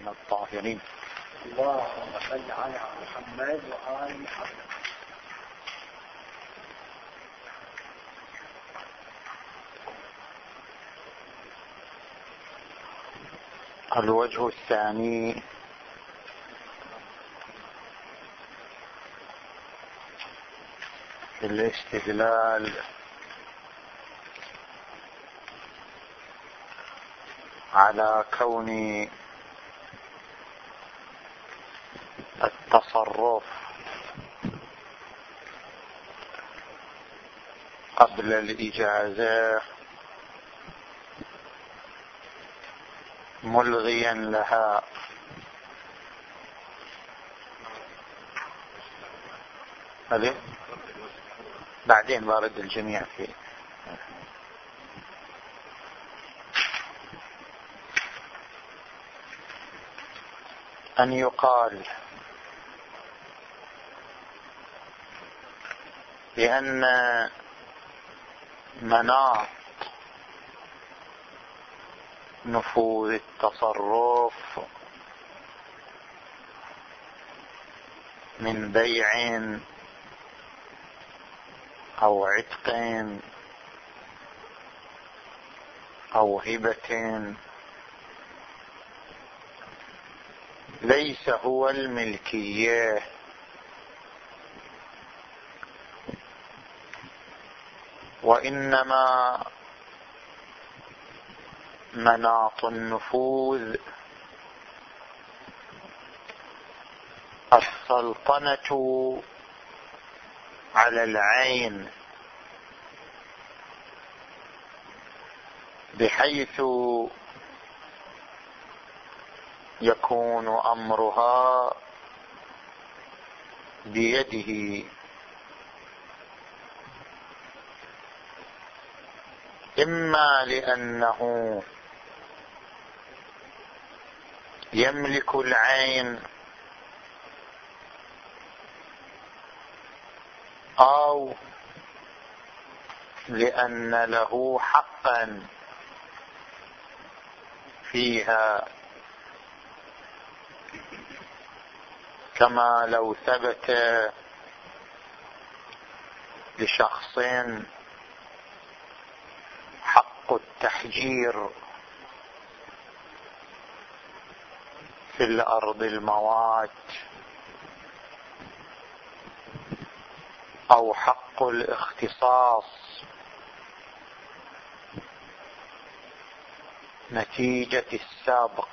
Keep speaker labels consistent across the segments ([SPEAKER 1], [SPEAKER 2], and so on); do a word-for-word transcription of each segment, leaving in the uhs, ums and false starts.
[SPEAKER 1] من الطاهرين.
[SPEAKER 2] اللهم صل على محمد وآل محمد.
[SPEAKER 1] الوجه الثاني في الاستدلال على كون التصرف قبل الإجازة ملغيا لها، هذه بعدين بارد الجميع فيه. أن يقال بأن مناط نفوذ التصرف من بيع أو عتق أو هبة ليس هو الملكية، وإنما مناط النفوذ السلطنة على العين، بحيث يكون أمرها بيده، إما لأنه يملك العين أو لأن له حقا فيها، كما لو ثبت لشخص حق التحجير في الأرض الموات أو حق الاختصاص نتيجة السابق،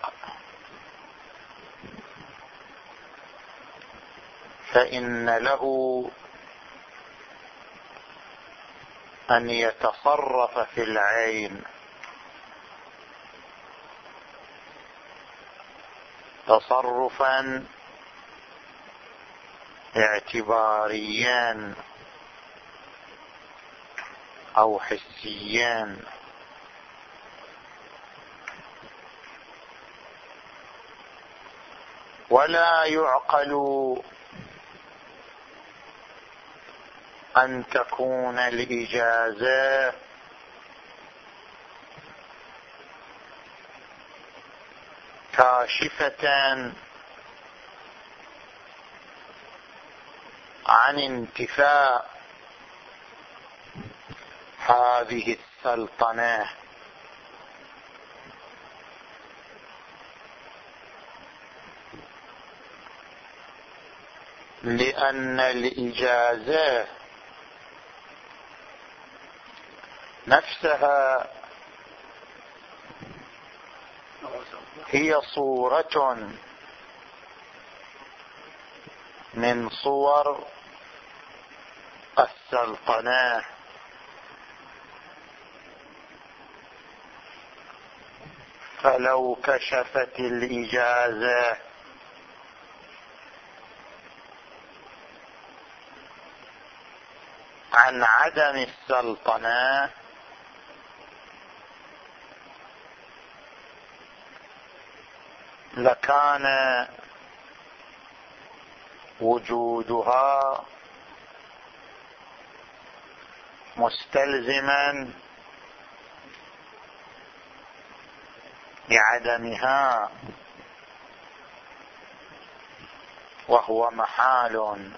[SPEAKER 1] فإن له أن يتصرف في العين تصرفا اعتباريا أو حسيا، ولا يعقل أن تكون الإجازة كاشفة عن انتفاء هذه السلطنة، لأن الإجازة نفسها هي صورة من صور السلطنة، فلو كشفت الإجازة عن عدم السلطنة لكان وجودها مستلزما لعدمها، وهو محال.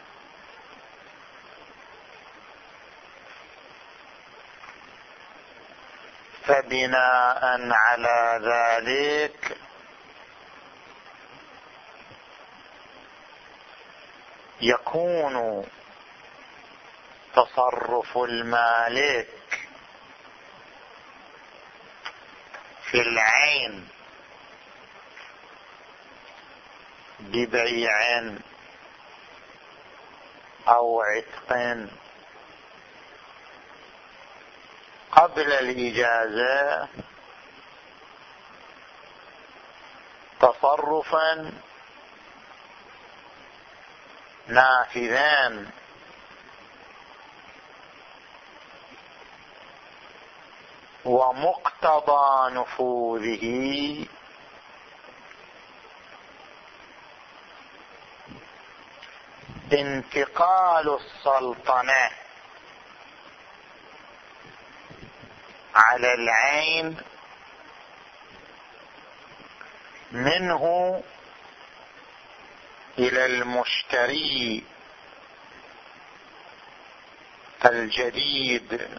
[SPEAKER 1] فبناء على ذلك يكون تصرف المالك في العين ببيع أو عتق قبل الإجازة تصرفا نافذا ومقتضى نفوذه انتقال السلطنة على العين منه إلى المشتري الجديد،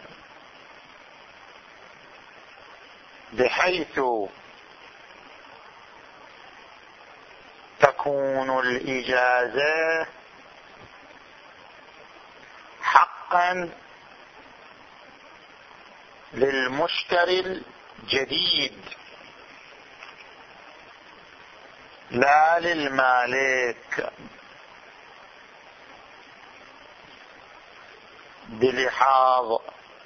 [SPEAKER 1] بحيث تكون الإجازة حقا للمشتري الجديد لا للمالك، بلحاظ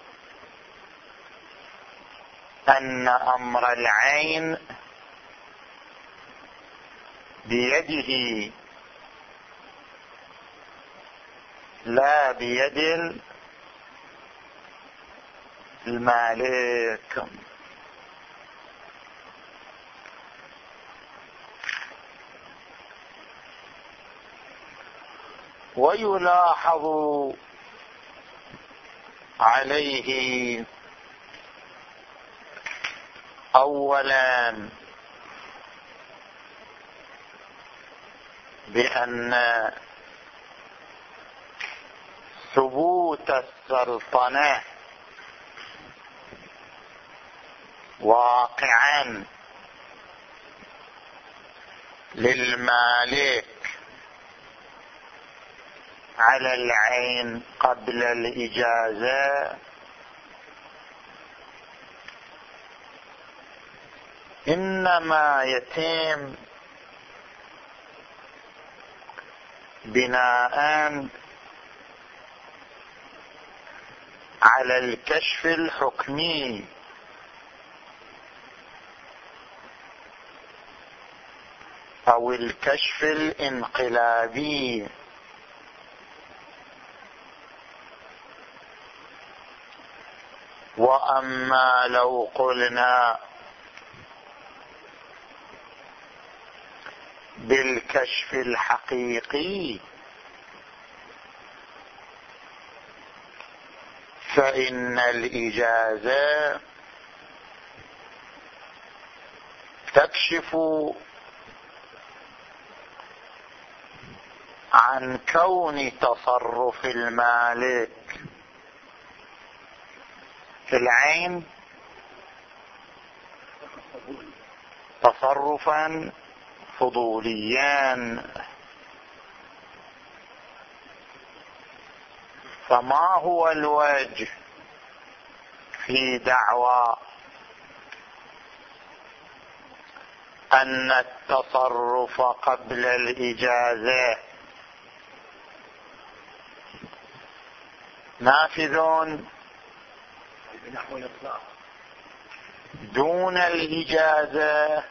[SPEAKER 1] أن أمر العين بيده لا بيد المالك. ويلاحظ عليه أولا بأن ثبوت السلطنة واقعا للمالك على العين قبل الإجازة إنما يتم بناء على الكشف الحكمي أو الكشف الانقلابي. وأما لو قلنا بالكشف الحقيقي فإن الإجازة تكشف عن كون تصرف المالك في العين تصرفا فضوليا. فما هو الوجه في دعوى أن التصرف قبل الإجازة نافذ دون الإجازة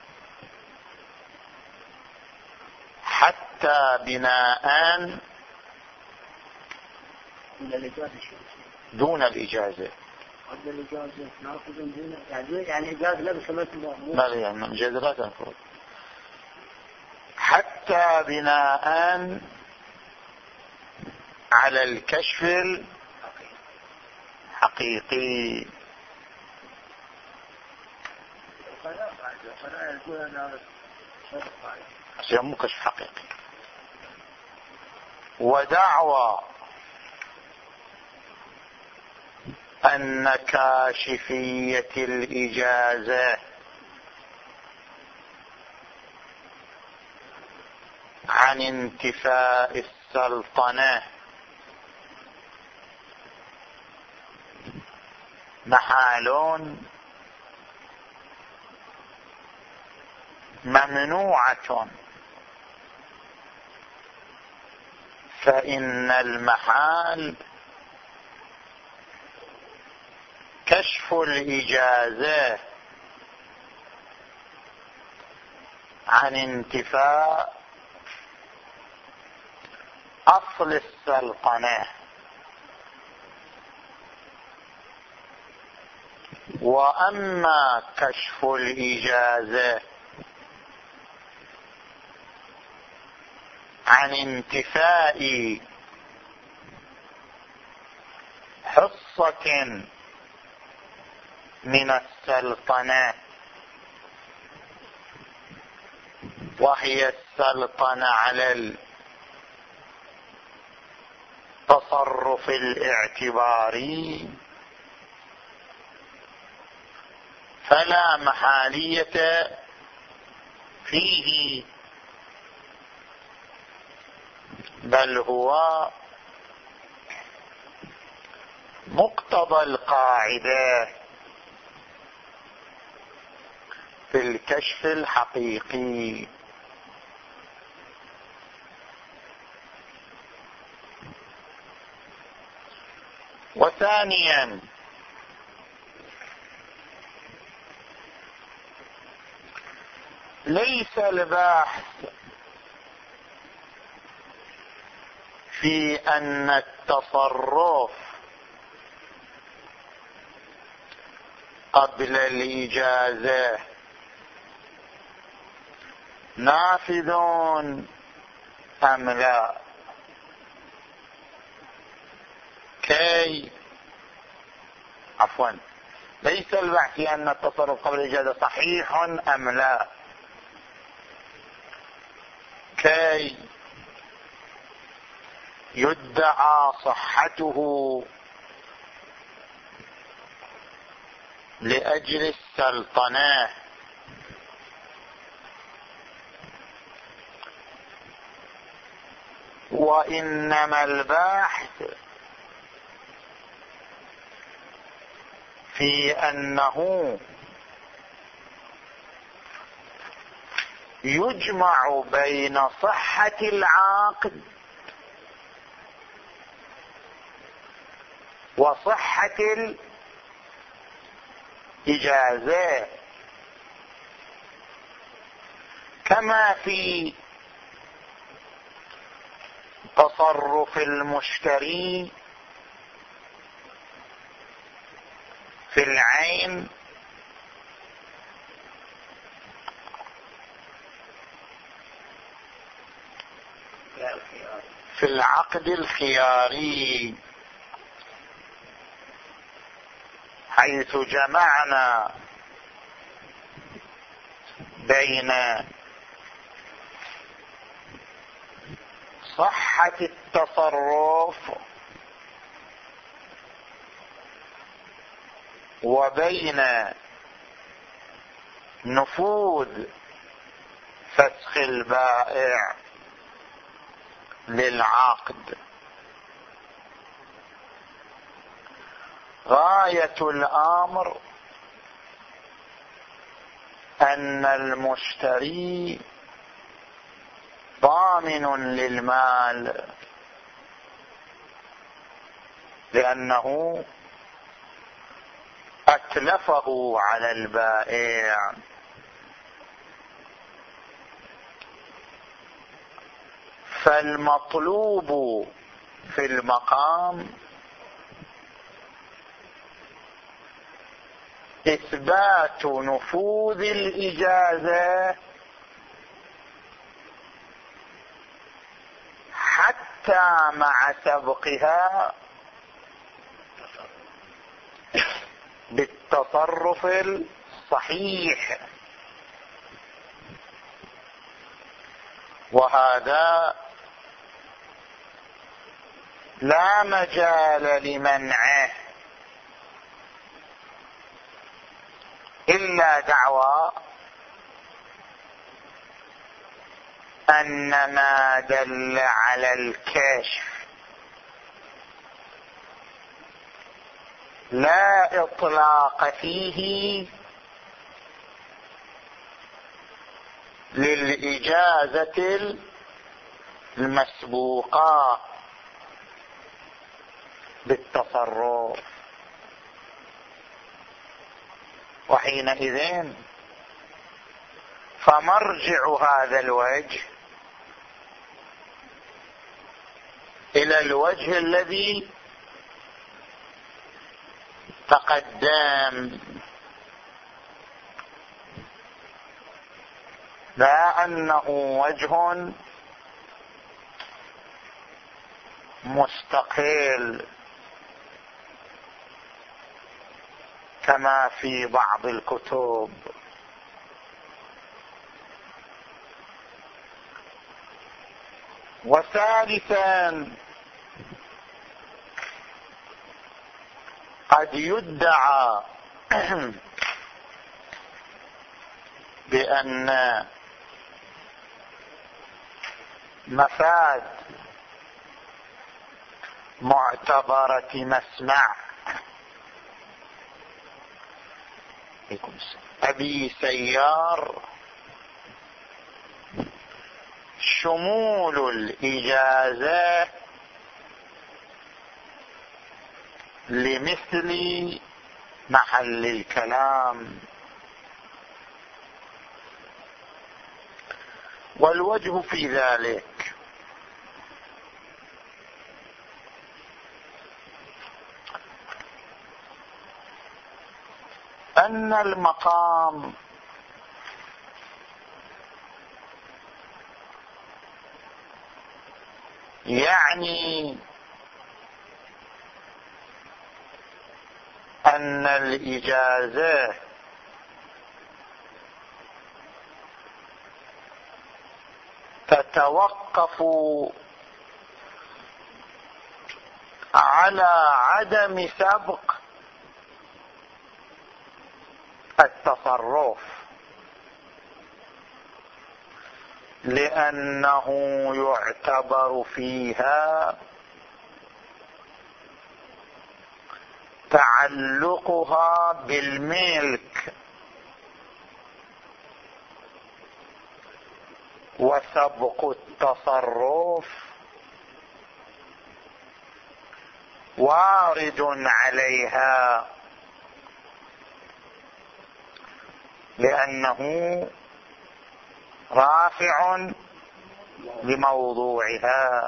[SPEAKER 1] حتى بناء دون الإجازة؟
[SPEAKER 2] قبل الإجازة ناخذ دون يعني يعني إجازة لا بسبب المأمور.
[SPEAKER 1] لا يعني الإجازة لا تنفذ حتى بناء على الكشف الحقيقي. مو كشف حقيقي. ودعوى أن كاشفية الإجازة عن انتفاء السلطنة محال ممنوعة، فإن المحال كشف الإجازة عن انتفاء أصل السلطنة، وأما كشف الإجازة عن انتفاء حصة من السلطنة وهي السلطنة على التصرف الاعتباري، فلا محالية فيه، بل هو مقتضى القاعدة في الكشف الحقيقي. وثانيا ليس البحث في أن التصرف قبل الإجازة نافذ أم لا، كي عفوا ليس البحث في أن التصرف قبل الإجازة صحيح أم لا، كي يدعى صحته لأجل السلطنة، وإنما البحث في أنه يجمع بين صحة العقد وصحة الإجازة، كما في تصرف المشتري في العين في العقد الخياري، حيث جمعنا بين صحة التصرف وبين نفوذ فسخ البائع للعقد. غاية الأمر أن المشتري ضامن للمال، لأنه أتلفه على البائع، فالمطلوب في المقام إثبات نفوذ الإجازة حتى مع سبقها بالتصرف الصحيح، وهذا لا مجال لمنعه إلا دعوى أن ما دل على الكشف لا إطلاق فيه للإجازة المسبوقة بالتصرف، وحينئذ فمرجع هذا الوجه إلى الوجه الذي تقدم، لا أنه وجه مستقل كما في بعض الكتب. وثالثا قد يدعى بأن مفاد معتبرة مسمع أبي سيار شمول الإجازة لمثل محل الكلام. والوجه في ذلك أن المقام يعني أن الإجازة تتوقف على عدم سبق التصرف، لأنه يعتبر فيها تعلقها بالملك، وسبق التصرف وارد عليها لأنه رافع لموضوعها.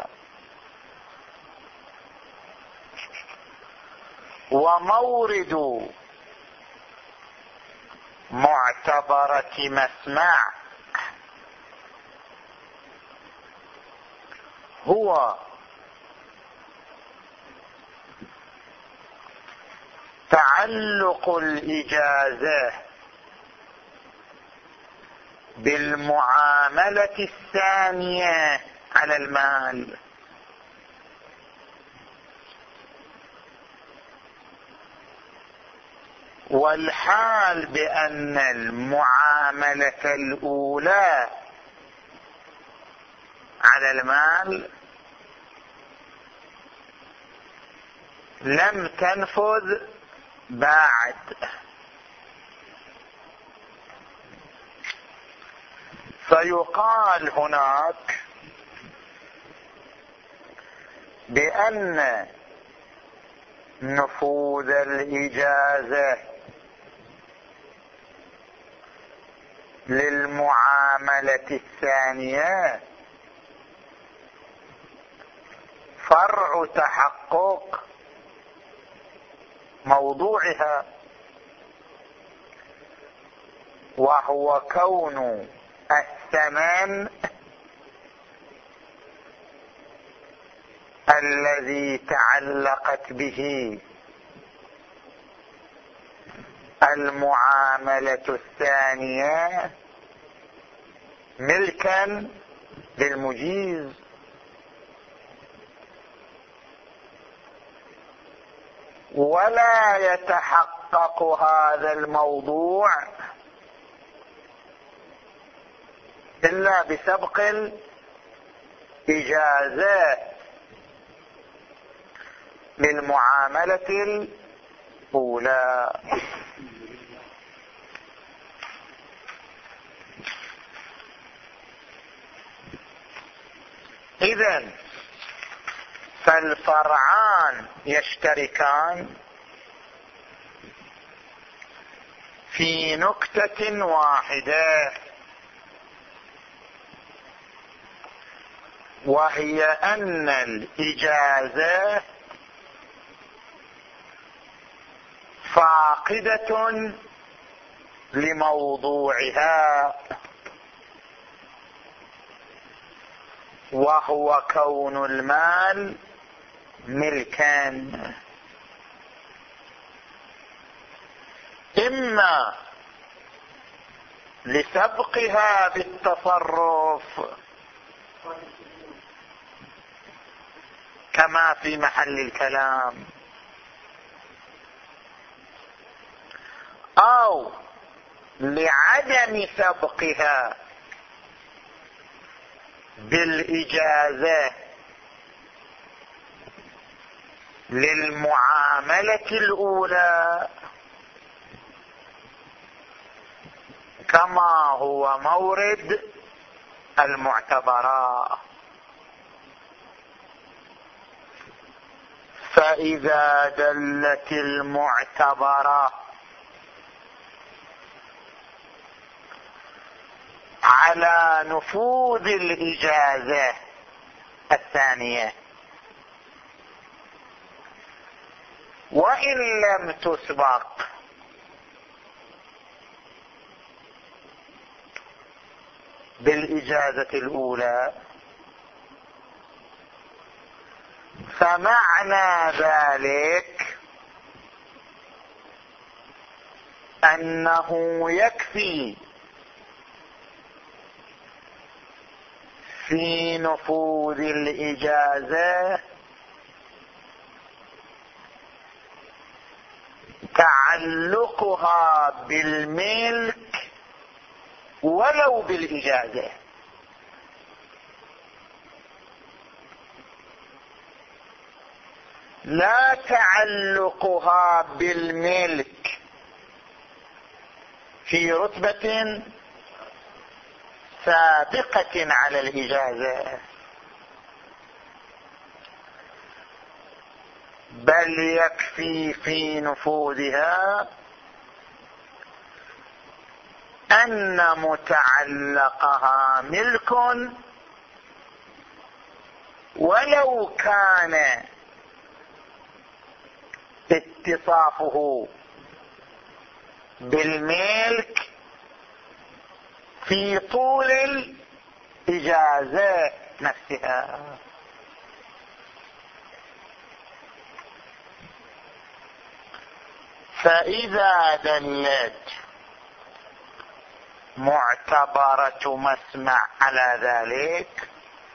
[SPEAKER 1] ومورد معتبرة مسمع هو تعلق الإجازة بالمعاملة الثانية على المال، والحال بأن المعاملة الأولى على المال لم تنفذ بعد، فيقال هناك بأن نفوذ الإجازة للمعاملة الثانية فرع تحقق موضوعها، وهو كون الثمن الذي تعلقت به المعاملة الثانية ملكا للمجيز. ولا يتحقق هذا الموضوع إلا بسبق الإجازات للمعاملة الأولى. إذن فالفرعان يشتركان في نكتة واحدة، وهي أن الإجازة فاقدة لموضوعها، وهو كون المال ملكا، إما لسبقها بالتصرف كما في محل الكلام، أو لعدم سبقها بالإجازة للمعاملة الأولى كما هو مورد المعتبرات. فإذا دلت المعتبرة على نفوذ الإجازة الثانية وإن لم تسبق بالإجازة الأولى، فمعنى ذلك أنه يكفي في نفوذ الإجازة تعلقها بالملك ولو بالإجازة، لا تعلقها بالملك في رتبة سابقة على الإجازة، بل يكفي في نفوذها أن متعلقها ملك ولو كان اتصافه بالملك في طول الإجازة نفسها. فإذا دلت معتبرة مسمع على ذلك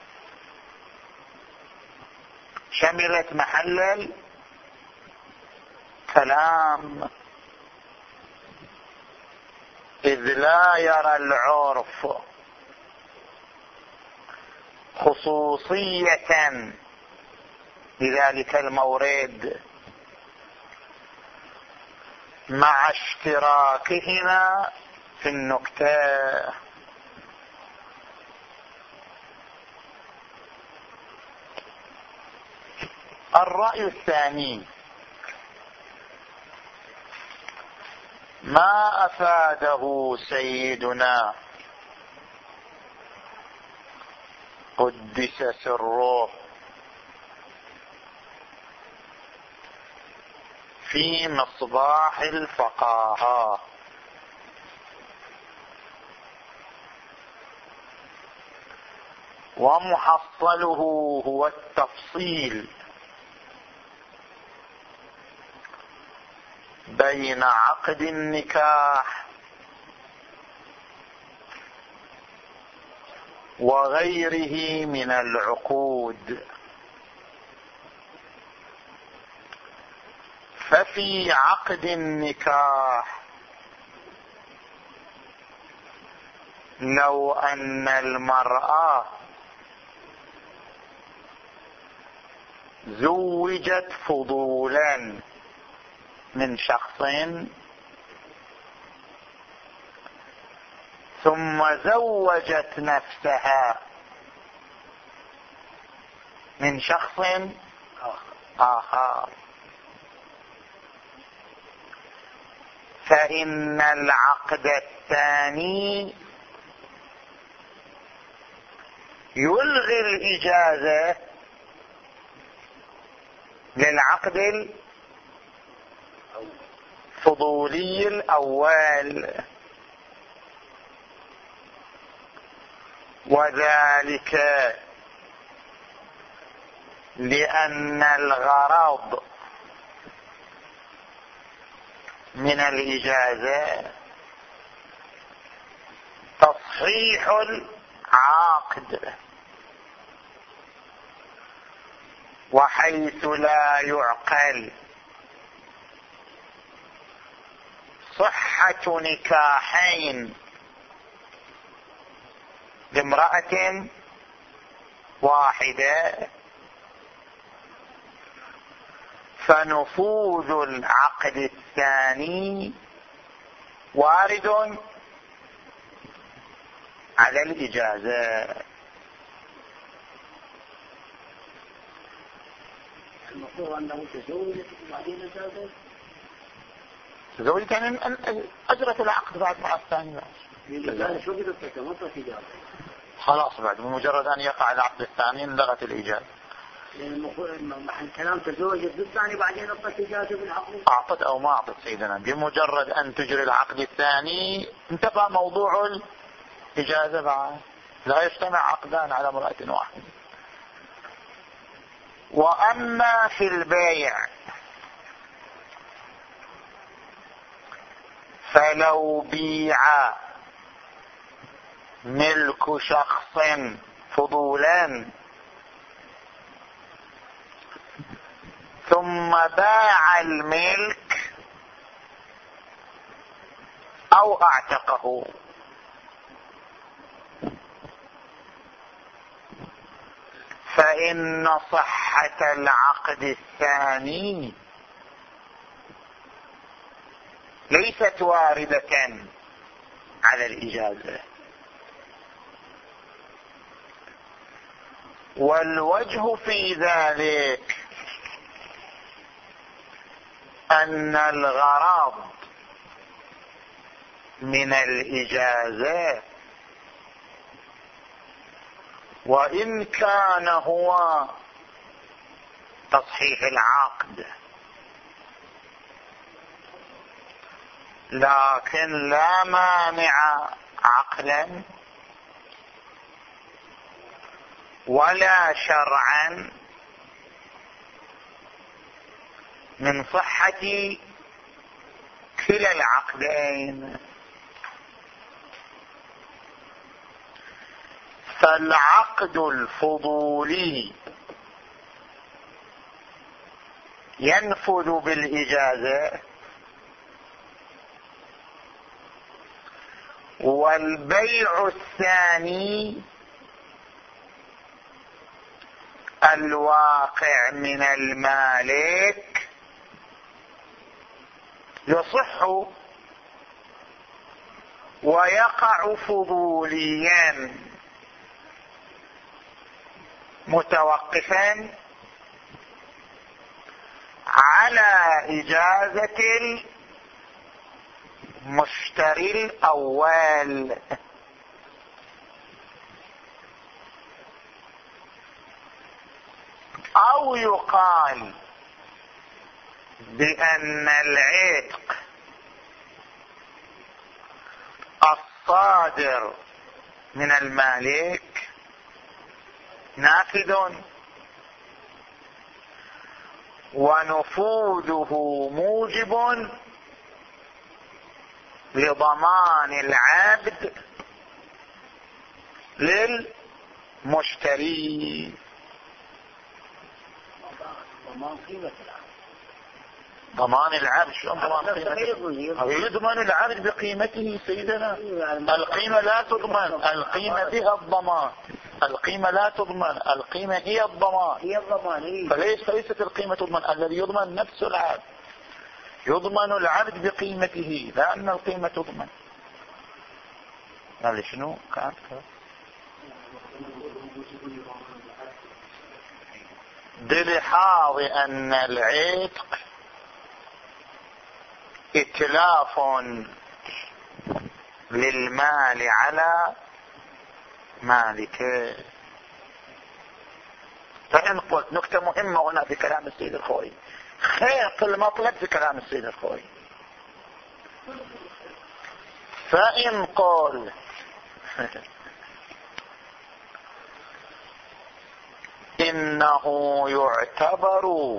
[SPEAKER 1] شملت محل الكلام، إذ لا يرى العرف خصوصية لذلك المورد مع اشتراكهما في النكتة. الرأي الثاني ما أفاده سيدنا قدس سره في مصباح الفقاهة، ومحصله هو التفصيل بين عقد النكاح وغيره من العقود، ففي عقد النكاح لو أن المرأة زوجت فضولا من شخص ثم زوجت نفسها من شخص آخر، فإن العقد الثاني يلغي الإجازة للعقد الفضولي الأول، وذلك لأن الغرض من الإجازة تصحيح العقد، وحيث لا يعقل صحة نكاحين لامرأة واحدة فنفوذ العقد الثاني وارد على الإجازة.
[SPEAKER 2] المفروض أنه تزوجت وبعدين زوجت
[SPEAKER 1] تزوجت يعني أن أجرت العقد بعد مع الثاني خلاص، بعد بمجرد أن يقع العقد الثاني انلغت الإجازة.
[SPEAKER 2] محل كلام تزوجت بالثاني بعدين أعطت إجازة بالعقد،
[SPEAKER 1] أعطت أو ما أعطت سيدنا، بمجرد أن تجري العقد الثاني انتفى موضوع الإجازة بعد، لا يجتمع عقدان على امرأة واحدة. وأما في البيع فلو بيع ملك شخص فضولا ثم باع الملك أو اعتقه فإن صحة العقد الثاني ليست واردة على الإجازة. والوجه في ذلك أن الغرض من الإجازة وإن كان هو تصحيح العقد لكن لا مانع عقلا ولا شرعا من صحة كلا العقدين. فالعقد الفضولي ينفذ بالإجازة، والبيع الثاني الواقع من المالك يصح ويقع فضوليا متوقفا على إجازة المشتري الأول. أو يقال بأن العتق الصادر من المالك نافذ ونفوذه موجب لضمان العبد للمشتري.
[SPEAKER 2] ضمان قيمة العقد
[SPEAKER 1] ضمان العبد. شلون ضمان قيمته؟ يضمن العبد بقيمته سيدنا. القيمة لا تضمن، القيمة بها الضمان. القيمة لا تضمن، القيمة هي الضمان.
[SPEAKER 2] هي الضمان.
[SPEAKER 1] فليس ليست القيمة تضمن، الذي يضمن نفس العبد. يضمن العبد بقيمته لا أن القيمة تضمن. هذا شنو كانت؟ بلحاظ أن العتق إتلاف للمال على مالك. فإن قلت نكتة مهمة هنا في كلام السيد الخوئي، خيط المطلب في كلام السيد الخوئي. فإن قل إنه يعتبر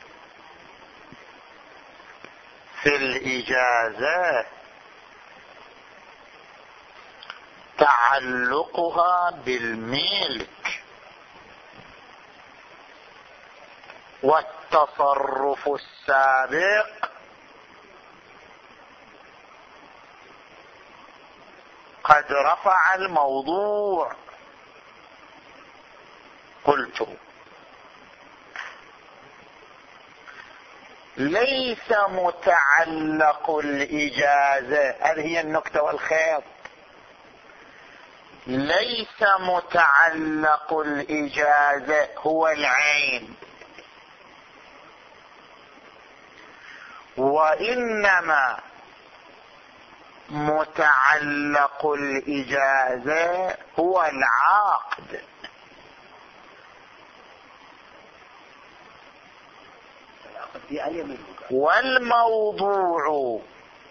[SPEAKER 1] في الإجازة تعلقها بالملك والتصرف السابق قد رفع الموضوع. قلت ليس متعلق الإجازة، هذه هي النكتة والخيط، ليس متعلق الإجازة هو العين، وإنما متعلق الإجازة هو العقد. والموضوع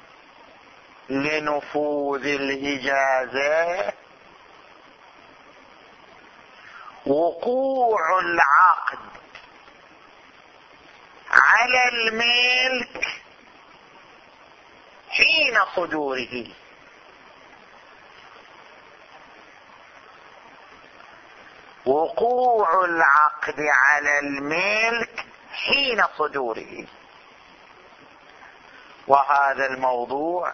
[SPEAKER 1] لنفوذ الإجازة وقوع العقد على الملك حين صدوره. وقوع العقد على الملك حين صدوره. وهذا الموضوع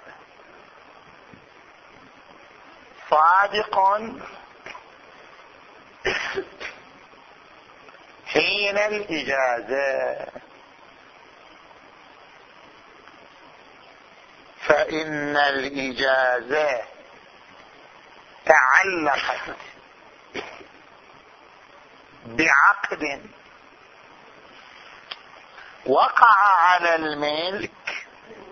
[SPEAKER 1] صادق حين الإجازة، فإن الإجازة تعلقت بعقد وقع على الملك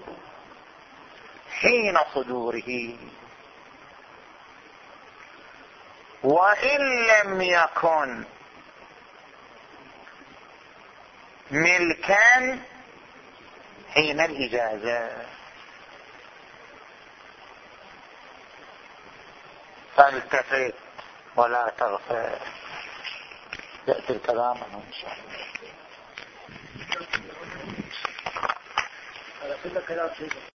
[SPEAKER 1] حين صدوره، وإن لم يكن ملكا حين الإجازة. فالتفت ولا تغفل. يأتي الكلام عنه إن شاء الله.